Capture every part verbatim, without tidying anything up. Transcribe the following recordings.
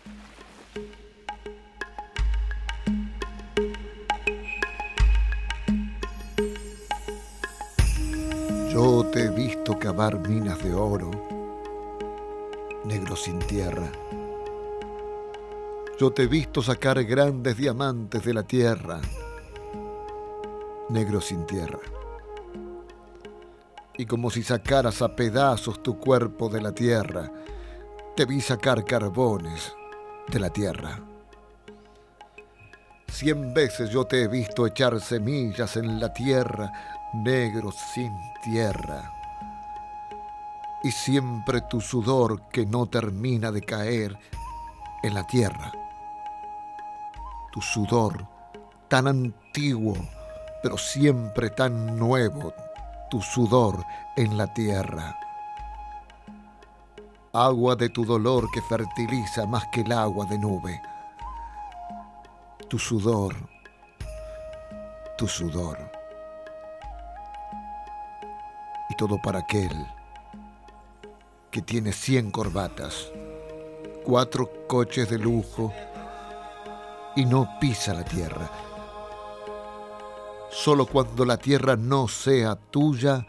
Yo te he visto cavar minas de oro, negro sin tierra. Yo te he visto sacar grandes diamantes de la tierra, negro sin tierra. Y como si sacaras a pedazos tu cuerpo de la tierra, te vi sacar carbones de la tierra. Cien veces yo te he visto echar semillas en la tierra, negro sin tierra. Y siempre tu sudor que no termina de caer en la tierra. Tu sudor tan antiguo, pero siempre tan nuevo, tu sudor en la tierra. Agua de tu dolor que fertiliza más que el agua de nube. Tu sudor, tu sudor. Y todo para aquel que tiene cien corbatas, cuatro coches de lujo y no pisa la tierra. Solo cuando la tierra no sea tuya,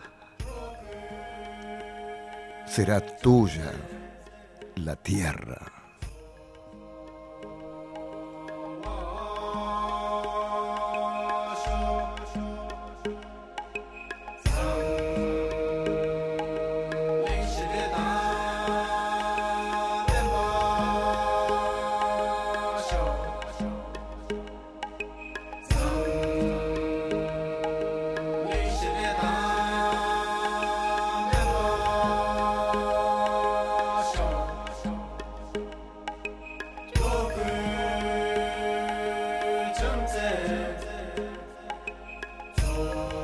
será tuya la tierra. Oh